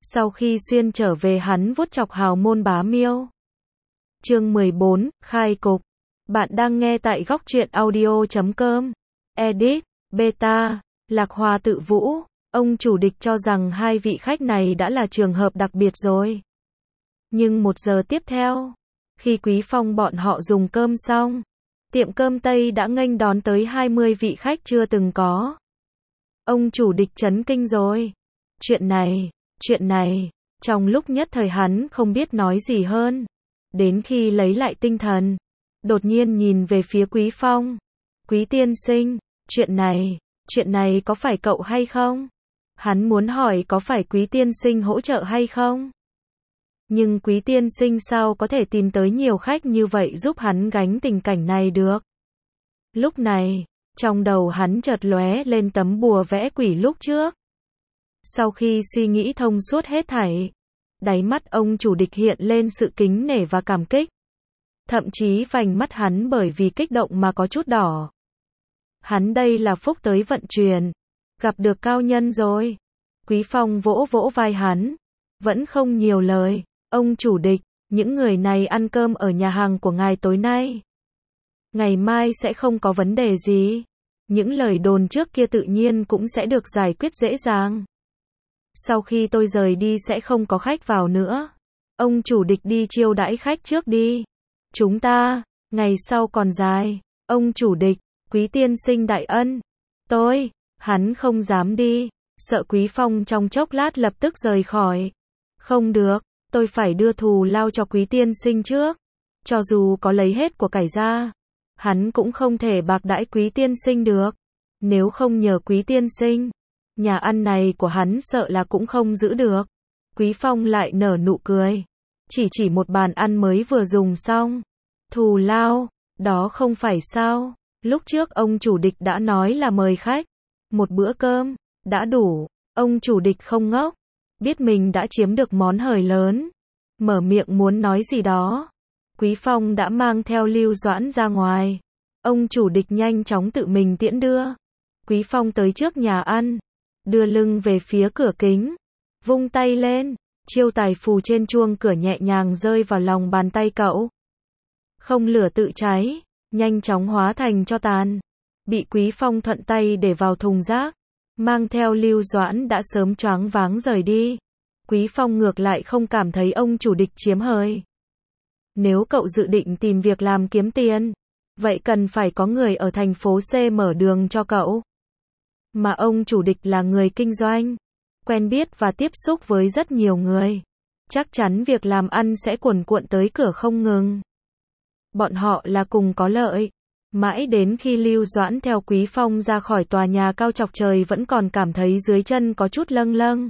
Sau khi xuyên trở về hắn vuốt chọc hào môn bá miêu. Chương 14, khai cục. Bạn đang nghe tại góc truyện audio.com. Edit, beta, Lạc Hoa tự vũ. Ông chủ địch cho rằng hai vị khách này đã là trường hợp đặc biệt rồi. Nhưng 1 giờ tiếp theo, khi Quý Phong bọn họ dùng cơm xong, tiệm cơm Tây đã nghênh đón tới 20 vị khách chưa từng có. Ông chủ địch chấn kinh rồi. Chuyện này, trong lúc nhất thời hắn không biết nói gì hơn. Đến khi lấy lại tinh thần, đột nhiên nhìn về phía Quý Phong. Quý tiên sinh, chuyện này có phải cậu hay không? Hắn muốn hỏi có phải Quý tiên sinh hỗ trợ hay không? Nhưng Quý tiên sinh sao có thể tìm tới nhiều khách như vậy giúp hắn gánh tình cảnh này được? Lúc này, trong đầu hắn chợt lóe lên tấm bùa vẽ quỷ lúc trước. Sau khi suy nghĩ thông suốt hết thảy, đáy mắt ông chủ địch hiện lên sự kính nể và cảm kích. Thậm chí vành mắt hắn bởi vì kích động mà có chút đỏ. Hắn đây là phúc tới vận chuyển, gặp được cao nhân rồi. Quý Phong vỗ vỗ vai hắn, vẫn không nhiều lời. Ông chủ địch, những người này ăn cơm ở nhà hàng của ngài tối nay. Ngày mai sẽ không có vấn đề gì. Những lời đồn trước kia tự nhiên cũng sẽ được giải quyết dễ dàng. Sau khi tôi rời đi sẽ không có khách vào nữa. Ông chủ địch đi chiêu đãi khách trước đi. Chúng ta, ngày sau còn dài. Ông chủ địch, Quý tiên sinh đại ân. Hắn không dám đi. Sợ Quý Phong trong chốc lát lập tức rời khỏi. Không được, tôi phải đưa thù lao cho Quý tiên sinh trước. Cho dù có lấy hết của cải ra, hắn cũng không thể bạc đãi Quý tiên sinh được. Nếu không nhờ Quý tiên sinh, nhà ăn này của hắn sợ là cũng không giữ được. Quý Phong lại nở nụ cười. Chỉ một bàn ăn mới vừa dùng xong. Thù lao, đó không phải sao. Lúc trước ông chủ địch đã nói là mời khách. Một bữa cơm, đã đủ. Ông chủ địch không ngốc. Biết mình đã chiếm được món hời lớn. Mở miệng muốn nói gì đó. Quý Phong đã mang theo Lưu Doãn ra ngoài. Ông chủ địch nhanh chóng tự mình tiễn đưa. Quý Phong tới trước nhà ăn. Đưa lưng về phía cửa kính. Vung tay lên. Chiêu tài phù trên chuông cửa nhẹ nhàng rơi vào lòng bàn tay cậu. Không lửa tự cháy. Nhanh chóng hóa thành tro tàn. Bị Quý Phong thuận tay để vào thùng rác. Mang theo Lưu Doãn đã sớm choáng váng rời đi. Quý Phong ngược lại không cảm thấy ông chủ địch chiếm hời. Nếu cậu dự định tìm việc làm kiếm tiền, vậy cần phải có người ở thành phố C mở đường cho cậu. Mà ông chủ địch là người kinh doanh, quen biết và tiếp xúc với rất nhiều người. Chắc chắn việc làm ăn sẽ cuồn cuộn tới cửa không ngừng. Bọn họ là cùng có lợi. Mãi đến khi Lưu Doãn theo Quý Phong ra khỏi tòa nhà cao chọc trời vẫn còn cảm thấy dưới chân có chút lâng lâng.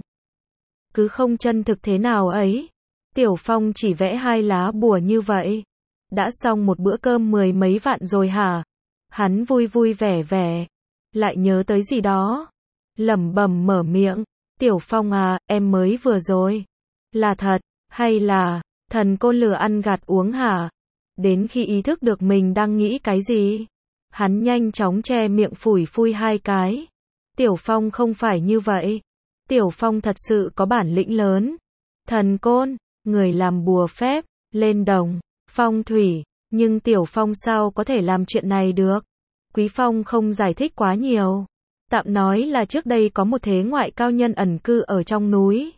Cứ không chân thực thế nào ấy. Tiểu Phong chỉ vẽ 2 lá bùa như vậy. Đã xong một bữa cơm 10 mấy vạn rồi hả? Hắn vui vui vẻ vẻ. Lại nhớ tới gì đó. Lẩm bẩm mở miệng. Tiểu Phong à, em mới vừa rồi. Là thật, hay là thần cô lừa ăn gạt uống hả? Đến khi ý thức được mình đang nghĩ cái gì, hắn nhanh chóng che miệng phủi phui 2 cái. Tiểu Phong không phải như vậy. Tiểu Phong thật sự có bản lĩnh lớn. Thần côn, người làm bùa phép, lên đồng, phong thủy. Nhưng Tiểu Phong sao có thể làm chuyện này được? Quý Phong không giải thích quá nhiều. Tạm nói là trước đây có một thế ngoại cao nhân ẩn cư ở trong núi.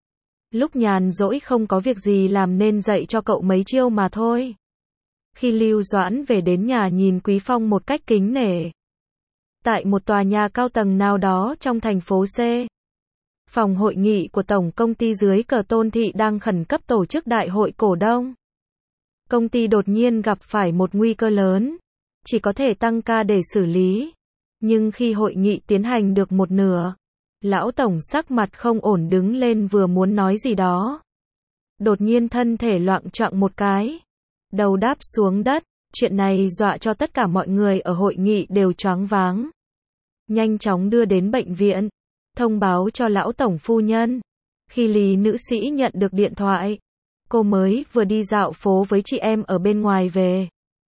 Lúc nhàn rỗi không có việc gì làm nên dạy cho cậu mấy chiêu mà thôi. Khi Lưu Doãn về đến nhà nhìn Quý Phong một cách kính nể. Tại một tòa nhà cao tầng nào đó trong thành phố C. Phòng hội nghị của tổng công ty dưới cờ Tôn Thị đang khẩn cấp tổ chức đại hội cổ đông. Công ty đột nhiên gặp phải một nguy cơ lớn. Chỉ có thể tăng ca để xử lý. Nhưng khi hội nghị tiến hành được một nửa, lão tổng sắc mặt không ổn đứng lên vừa muốn nói gì đó. Đột nhiên thân thể loạng choạng một cái. Đầu đáp xuống đất. Chuyện này dọa cho tất cả mọi người ở hội nghị đều choáng váng. Nhanh chóng đưa đến bệnh viện. Thông báo cho lão tổng phu nhân. Khi Lý nữ sĩ nhận được điện thoại, cô mới vừa đi dạo phố với chị em ở bên ngoài về.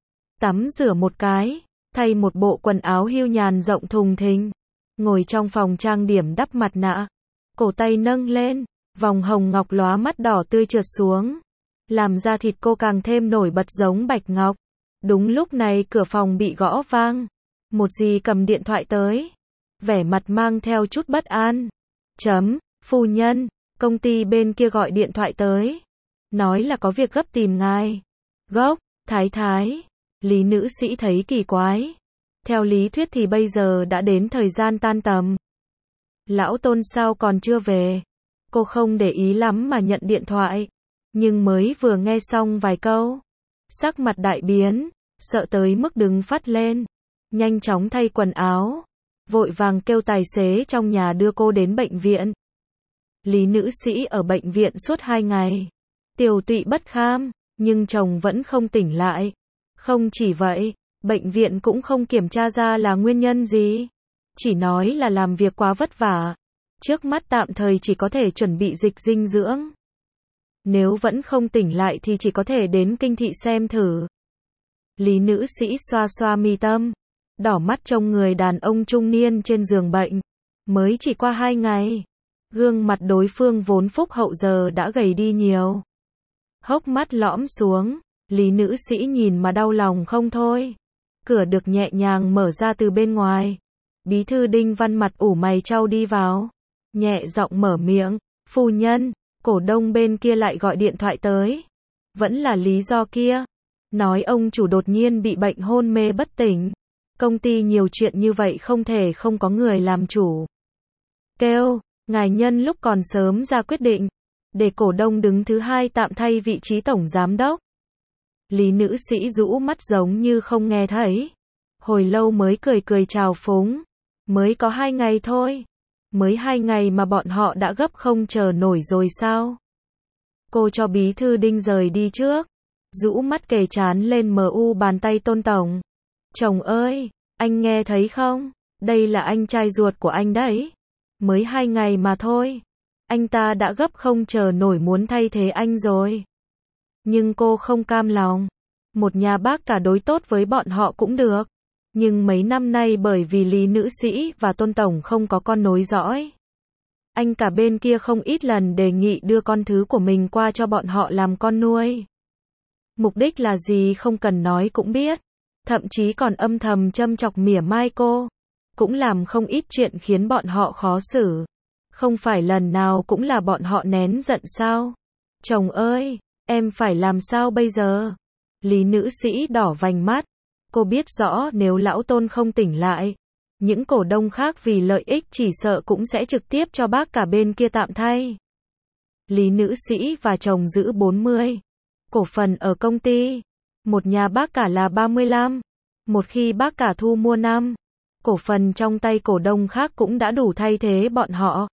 Tắm rửa một cái, thay một bộ quần áo hưu nhàn rộng thùng thình. Ngồi trong phòng trang điểm đắp mặt nạ. Cổ tay nâng lên, Vòng hồng ngọc lóa mắt đỏ tươi trượt xuống, làm da thịt cô càng thêm nổi bật giống bạch ngọc. Đúng lúc này cửa phòng bị gõ vang. Một dì cầm điện thoại tới, vẻ mặt mang theo chút bất an. Phu nhân, công ty bên kia gọi điện thoại tới, nói là có việc gấp tìm ngài. Thái. Lý nữ sĩ thấy kỳ quái. Theo lý thuyết thì bây giờ đã đến thời gian tan tầm. Lão Tôn sao còn chưa về? Cô không để ý lắm mà nhận điện thoại. Nhưng mới vừa nghe xong vài câu, sắc mặt đại biến, sợ tới mức đứng phắt lên. Nhanh chóng thay quần áo, vội vàng kêu tài xế trong nhà đưa cô đến bệnh viện. Lý nữ sĩ ở bệnh viện suốt 2 ngày. Tiều tụy bất kham, nhưng chồng vẫn không tỉnh lại. Không chỉ vậy, bệnh viện cũng không kiểm tra ra là nguyên nhân gì. Chỉ nói là làm việc quá vất vả. Trước mắt tạm thời chỉ có thể chuẩn bị dịch dinh dưỡng. Nếu vẫn không tỉnh lại thì chỉ có thể đến kinh thị xem thử. Lý nữ sĩ xoa xoa mi tâm, đỏ mắt trông người đàn ông trung niên trên giường bệnh. Mới chỉ qua 2 ngày, gương mặt đối phương vốn phúc hậu giờ đã gầy đi nhiều. Hốc mắt lõm xuống, Lý nữ sĩ nhìn mà đau lòng không thôi. Cửa được nhẹ nhàng mở ra từ bên ngoài. Bí thư Đinh Văn mặt ủ mày chau đi vào, nhẹ giọng mở miệng, phu nhân, cổ đông bên kia lại gọi điện thoại tới. Vẫn là lý do kia. Nói ông chủ đột nhiên bị bệnh hôn mê bất tỉnh. Công ty nhiều chuyện như vậy không thể không có người làm chủ. Kêu, ngài nhân lúc còn sớm ra quyết định, để cổ đông đứng thứ 2 tạm thay vị trí tổng giám đốc. Lý nữ sĩ rũ mắt giống như không nghe thấy. Hồi lâu mới cười chào phúng. Mới có 2 ngày thôi. Mới 2 ngày mà bọn họ đã gấp không chờ nổi rồi sao? Cô cho bí thư Đinh rời đi trước. Rũ mắt kề trán lên mu bàn tay Tôn tổng. Chồng ơi, anh nghe thấy không? Đây là anh trai ruột của anh đấy. Mới 2 ngày mà thôi. Anh ta đã gấp không chờ nổi muốn thay thế anh rồi. Nhưng cô không cam lòng. Một nhà bác cả đối tốt với bọn họ cũng được. Nhưng mấy năm nay bởi vì Lý nữ sĩ và Tôn tổng không có con nối dõi. Anh cả bên kia không ít lần đề nghị đưa con thứ của mình qua cho bọn họ làm con nuôi. Mục đích là gì không cần nói cũng biết. Thậm chí còn âm thầm châm chọc mỉa mai cô. Cũng làm không ít chuyện khiến bọn họ khó xử. Không phải lần nào cũng là bọn họ nén giận sao? Chồng ơi, em phải làm sao bây giờ? Lý nữ sĩ đỏ vành mắt. Cô biết rõ nếu lão Tôn không tỉnh lại, những cổ đông khác vì lợi ích chỉ sợ cũng sẽ trực tiếp cho bác cả bên kia tạm thay. Lý nữ sĩ và chồng giữ 40 cổ phần ở công ty. Một nhà bác cả là 35. Một khi bác cả thu mua 5 cổ phần trong tay cổ đông khác cũng đã đủ thay thế bọn họ.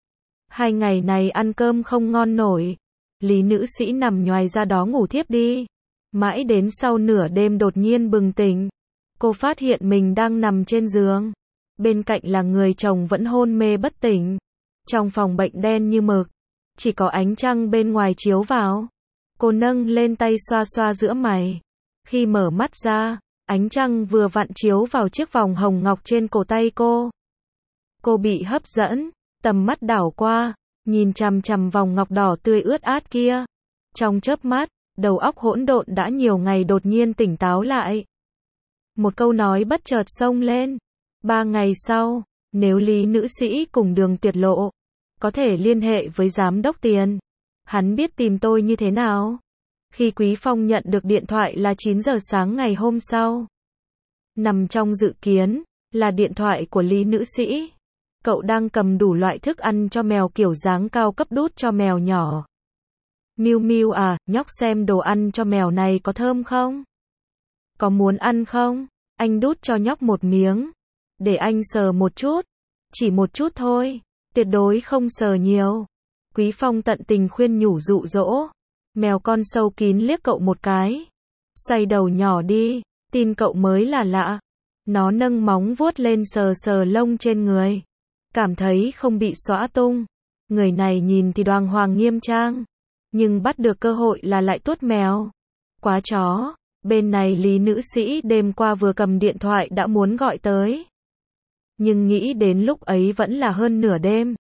2 ngày này ăn cơm không ngon nổi. Lý nữ sĩ nằm nhoài ra đó ngủ thiếp đi. Mãi đến sau nửa đêm đột nhiên bừng tỉnh. Cô phát hiện mình đang nằm trên giường. Bên cạnh là người chồng vẫn hôn mê bất tỉnh. Trong phòng bệnh đen như mực. Chỉ có ánh trăng bên ngoài chiếu vào. Cô nâng lên tay xoa xoa giữa mày. Khi mở mắt ra, ánh trăng vừa vặn chiếu vào chiếc vòng hồng ngọc trên cổ tay cô. Cô bị hấp dẫn, tầm mắt đảo qua, nhìn chằm chằm vòng ngọc đỏ tươi ướt át kia. Trong chớp mắt, đầu óc hỗn độn đã nhiều ngày đột nhiên tỉnh táo lại. Một câu nói bất chợt xông lên. 3 ngày sau, nếu Lý nữ sĩ cùng Đường tiết lộ, có thể liên hệ với giám đốc Tiền. Hắn biết tìm tôi như thế nào? Khi Quý Phong nhận được điện thoại là 9 giờ sáng ngày hôm sau. Nằm trong dự kiến, là điện thoại của Lý nữ sĩ. Cậu đang cầm đủ loại thức ăn cho mèo kiểu dáng cao cấp đút cho mèo nhỏ. Miu Miu à, nhóc xem đồ ăn cho mèo này có thơm không? Có muốn ăn không? Anh đút cho nhóc một miếng. Để anh sờ một chút. Chỉ một chút thôi. Tuyệt đối không sờ nhiều. Quý Phong tận tình khuyên nhủ dụ dỗ. Mèo con sâu kín liếc cậu một cái. Xoay đầu nhỏ đi. Tin cậu mới là lạ. Nó nâng móng vuốt lên sờ sờ lông trên người. Cảm thấy không bị xõa tung. Người này nhìn thì đoàng hoàng nghiêm trang. Nhưng bắt được cơ hội là lại tuốt mèo. Quá chó. Bên này Lý nữ sĩ đêm qua vừa cầm điện thoại đã muốn gọi tới. Nhưng nghĩ đến lúc ấy vẫn là hơn nửa đêm.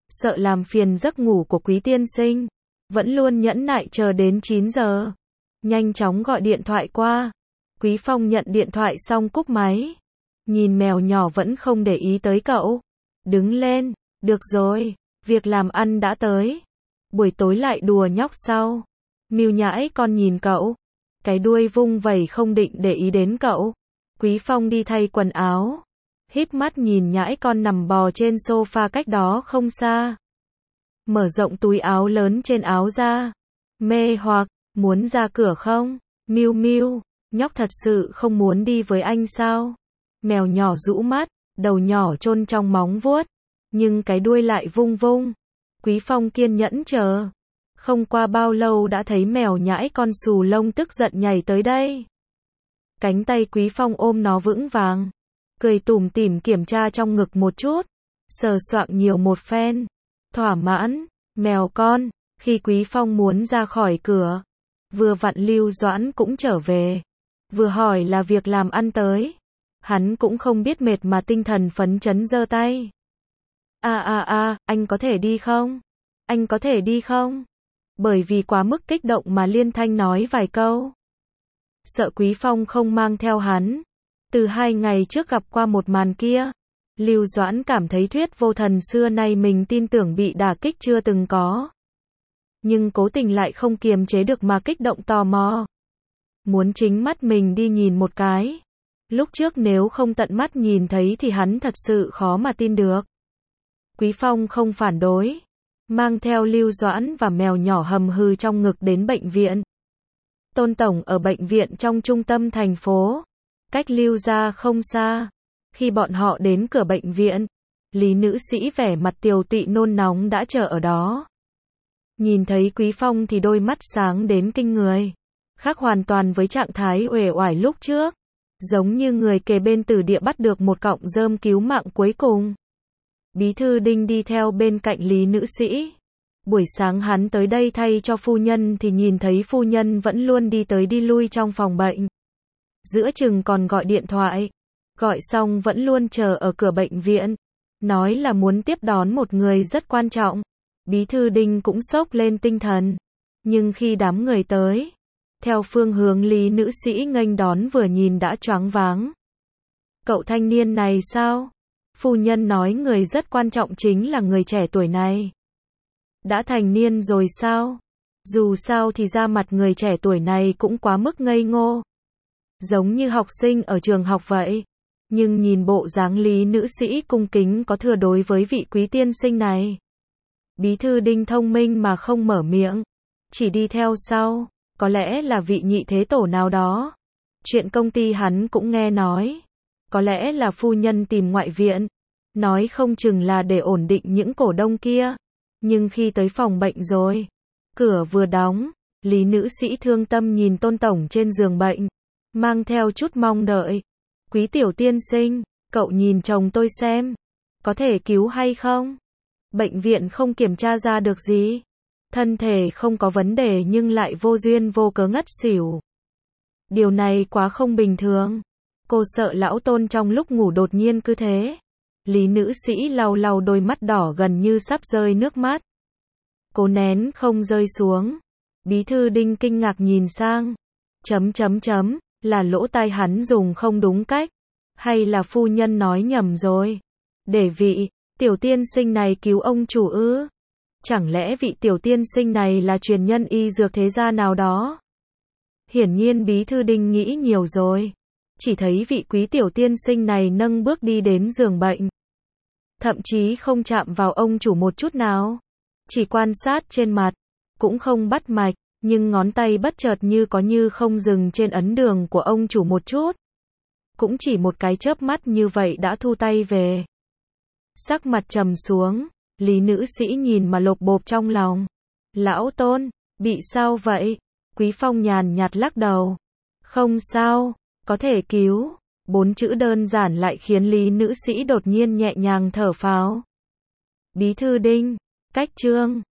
sợ làm phiền giấc ngủ của Quý tiên sinh, vẫn luôn nhẫn nại chờ đến 9 giờ. Nhanh chóng gọi điện thoại qua. Quý Phong nhận điện thoại xong cúp máy. Nhìn mèo nhỏ vẫn không để ý tới cậu. Đứng lên, được rồi, việc làm ăn đã tới. Buổi tối lại đùa nhóc sau. Mưu nhãi con nhìn cậu. Cái đuôi vung vẩy không định để ý đến cậu. Quý Phong đi thay quần áo. Híp mắt nhìn nhãi con nằm bò trên sofa cách đó không xa. Mở rộng túi áo lớn trên áo ra. Mê hoặc, muốn ra cửa không? Miu Miu, nhóc thật sự không muốn đi với anh sao? Mèo nhỏ rũ mắt, đầu nhỏ chôn trong móng vuốt, nhưng cái đuôi lại vung vung. Quý Phong kiên nhẫn chờ. Không qua bao lâu đã thấy mèo nhãi con xù lông tức giận nhảy tới đây. Cánh tay Quý Phong ôm nó vững vàng, cười tủm tỉm kiểm tra trong ngực một chút, sờ soạng nhiều một phen. Thỏa mãn, mèo con. Khi Quý Phong muốn ra khỏi cửa, vừa vặn Lưu Doãn cũng trở về, vừa hỏi là việc làm ăn tới. Hắn cũng không biết mệt mà tinh thần phấn chấn giơ tay. Anh có thể đi không? Anh có thể đi không? Bởi vì quá mức kích động mà liên thanh nói vài câu. Sợ Quý Phong không mang theo hắn. Từ 2 ngày trước gặp qua một màn kia, Lưu Doãn cảm thấy Thuyết Vô Thần xưa nay mình tin tưởng bị đả kích chưa từng có. Nhưng cố tình lại không kiềm chế được mà kích động tò mò. Muốn chính mắt mình đi nhìn một cái. Lúc trước nếu không tận mắt nhìn thấy thì hắn thật sự khó mà tin được. Quý Phong không phản đối. Mang theo Lưu Doãn và mèo nhỏ hầm hừ trong ngực đến bệnh viện. Tôn Tổng ở bệnh viện trong trung tâm thành phố. Cách Lưu gia không xa. Khi bọn họ đến cửa bệnh viện, Lý nữ sĩ vẻ mặt tiều tụy nôn nóng đã chờ ở đó. Nhìn thấy Quý Phong thì đôi mắt sáng đến kinh người. Khác hoàn toàn với trạng thái uể oải lúc trước. Giống như người kề bên tử địa bắt được một cọng rơm cứu mạng cuối cùng. Bí thư Đinh đi theo bên cạnh Lý nữ sĩ. Buổi sáng hắn tới đây thay cho phu nhân thì nhìn thấy phu nhân vẫn luôn đi tới đi lui trong phòng bệnh. Giữa chừng còn gọi điện thoại. Gọi xong vẫn luôn chờ ở cửa bệnh viện. Nói là muốn tiếp đón một người rất quan trọng. Bí thư Đinh cũng sốc lên tinh thần. Nhưng khi đám người tới, theo phương hướng Lý nữ sĩ nghênh đón vừa nhìn đã choáng váng. Cậu thanh niên này sao? Phu nhân nói người rất quan trọng chính là người trẻ tuổi này. Đã thành niên rồi sao? Dù sao thì da mặt người trẻ tuổi này cũng quá mức ngây ngô. Giống như học sinh ở trường học vậy. Nhưng nhìn bộ dáng Lý nữ sĩ cung kính có thừa đối với vị quý tiên sinh này. Bí thư Đinh thông minh mà không mở miệng. Chỉ đi theo sau. Có lẽ là vị nhị thế tổ nào đó. Chuyện công ty hắn cũng nghe nói. Có lẽ là phu nhân tìm ngoại viện. Nói không chừng là để ổn định những cổ đông kia. Nhưng khi tới phòng bệnh rồi, cửa vừa đóng, Lý nữ sĩ thương tâm nhìn Tôn Tổng trên giường bệnh, mang theo chút mong đợi. Quý tiểu tiên sinh, cậu nhìn chồng tôi xem, có thể cứu hay không? Bệnh viện không kiểm tra ra được gì. Thân thể không có vấn đề nhưng lại vô duyên vô cớ ngất xỉu. Điều này quá không bình thường. Cô sợ lão Tôn trong lúc ngủ đột nhiên cứ thế. Lý nữ sĩ lau lau đôi mắt đỏ gần như sắp rơi nước mắt. Cố nén không rơi xuống. Bí thư Đinh kinh ngạc nhìn sang. Là lỗ tai hắn dùng không đúng cách. Hay là phu nhân nói nhầm rồi. Để vị tiểu tiên sinh này cứu ông chủ ư? Chẳng lẽ vị tiểu tiên sinh này là truyền nhân y dược thế gia nào đó? Hiển nhiên bí thư Đinh nghĩ nhiều rồi. Chỉ thấy vị quý tiểu tiên sinh này nâng bước đi đến giường bệnh. Thậm chí không chạm vào ông chủ một chút nào. Chỉ quan sát trên mặt. Cũng không bắt mạch. Nhưng ngón tay bất chợt như có như không dừng trên ấn đường của ông chủ một chút. Cũng chỉ một cái chớp mắt như vậy đã thu tay về. Sắc mặt trầm xuống. Lý nữ sĩ nhìn mà lột bột trong lòng. Lão Tôn, bị sao vậy? Quý Phong nhàn nhạt lắc đầu. Không sao, có thể cứu. 4 chữ đơn giản lại khiến Lý nữ sĩ đột nhiên nhẹ nhàng thở phào. Bí thư Đinh, cách chương